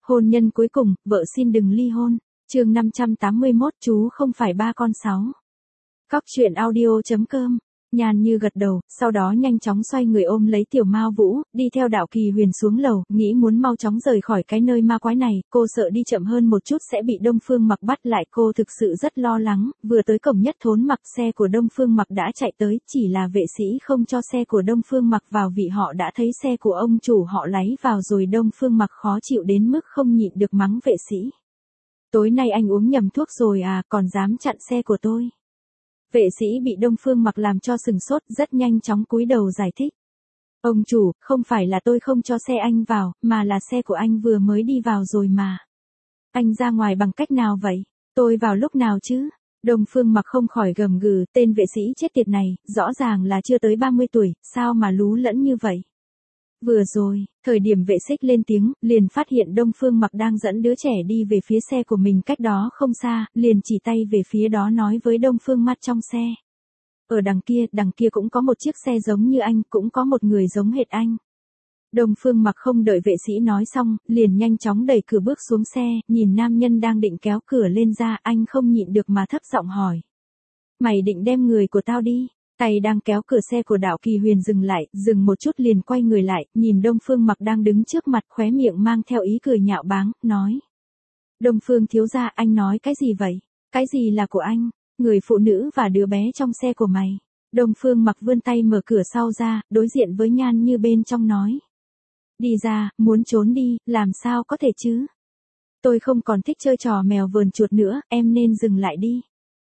Hôn nhân cuối cùng, vợ xin đừng ly hôn. Chương 581, chú không phải ba con sáu. Cóc truyện audio.com. Nhan Như gật đầu, sau đó nhanh chóng xoay người ôm lấy Tiểu Mao Vũ, đi theo Đạo Kỳ Huyền xuống lầu, nghĩ muốn mau chóng rời khỏi cái nơi ma quái này, cô sợ đi chậm hơn một chút sẽ bị Đông Phương Mặc bắt lại, cô thực sự rất lo lắng. Vừa tới cổng Nhất Thốn Mặc, xe của Đông Phương Mặc đã chạy tới, chỉ là vệ sĩ không cho xe của Đông Phương Mặc vào vì họ đã thấy xe của ông chủ họ lái vào rồi. Đông Phương Mặc khó chịu đến mức không nhịn được mắng vệ sĩ. Tối nay anh uống nhầm thuốc rồi à, còn dám chặn xe của tôi. Vệ sĩ bị Đông Phương Mặc làm cho sừng sốt, rất nhanh chóng cúi đầu giải thích. Ông chủ, không phải là tôi không cho xe anh vào, mà là xe của anh vừa mới đi vào rồi mà. Anh ra ngoài bằng cách nào vậy? Tôi vào lúc nào chứ? Đông Phương Mặc không khỏi gầm gừ, tên vệ sĩ chết tiệt này, rõ ràng là chưa tới 30 tuổi, sao mà lú lẫn như vậy? Vừa rồi, thời điểm vệ xích lên tiếng, liền phát hiện Đông Phương Mặc đang dẫn đứa trẻ đi về phía xe của mình cách đó không xa, liền chỉ tay về phía đó nói với Đông Phương Mắt trong xe. Ở đằng kia cũng có một chiếc xe giống như anh, cũng có một người giống hệt anh. Đông Phương Mặc không đợi vệ sĩ nói xong, liền nhanh chóng đẩy cửa bước xuống xe, nhìn nam nhân đang định kéo cửa lên ra, anh không nhịn được mà thấp giọng hỏi. Mày định đem người của tao đi? Tay đang kéo cửa xe của Đạo Kỳ Huyền dừng lại, dừng một chút liền quay người lại, nhìn Đông Phương Mặc đang đứng trước mặt, khóe miệng mang theo ý cười nhạo báng, nói. Đông Phương thiếu gia, anh nói cái gì vậy? Cái gì là của anh? Người phụ nữ và đứa bé trong xe của mày. Đông Phương Mặc vươn tay mở cửa sau ra, đối diện với Nhan Như bên trong nói. Đi ra, muốn trốn đi, làm sao có thể chứ? Tôi không còn thích chơi trò mèo vờn chuột nữa, em nên dừng lại đi.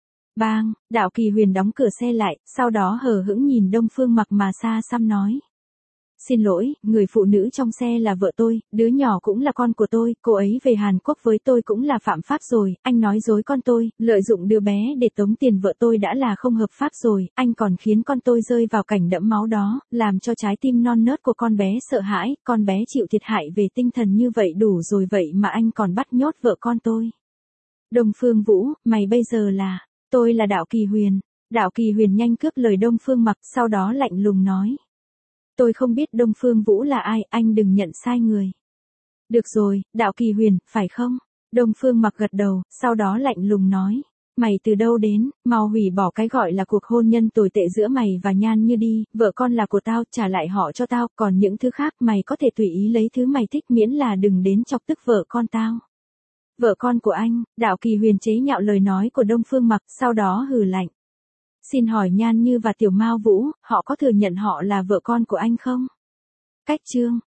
Bang, Đạo Kỳ Huyền đóng cửa xe lại, sau đó hờ hững nhìn Đông Phương Mặc mà xa xăm nói. Xin lỗi, người phụ nữ trong xe là vợ tôi, đứa nhỏ cũng là con của tôi, cô ấy về Hàn Quốc với tôi cũng là phạm pháp rồi, anh nói dối con tôi, lợi dụng đứa bé để tống tiền vợ tôi đã là không hợp pháp rồi, anh còn khiến con tôi rơi vào cảnh đẫm máu đó, làm cho trái tim non nớt của con bé sợ hãi, con bé chịu thiệt hại về tinh thần như vậy đủ rồi vậy mà anh còn bắt nhốt vợ con tôi. Đông Phương Vũ, mày bây giờ là... Tôi là Đạo Kỳ Huyền. Đạo Kỳ Huyền nhanh cướp lời Đông Phương Mặc, sau đó lạnh lùng nói. Tôi không biết Đông Phương Vũ là ai, anh đừng nhận sai người. Được rồi, Đạo Kỳ Huyền, phải không? Đông Phương Mặc gật đầu, sau đó lạnh lùng nói. Mày từ đâu đến, mau hủy bỏ cái gọi là cuộc hôn nhân tồi tệ giữa mày và Nhan Như đi, vợ con là của tao, trả lại họ cho tao, còn những thứ khác mày có thể tùy ý lấy thứ mày thích miễn là đừng đến chọc tức vợ con tao. Vợ con của anh, Đạo Kỳ Huyền chế nhạo lời nói của Đông Phương Mặc, sau đó hừ lạnh. Xin hỏi Nhan Như và Tiểu Mao Vũ, họ có thừa nhận họ là vợ con của anh không? Cách chương.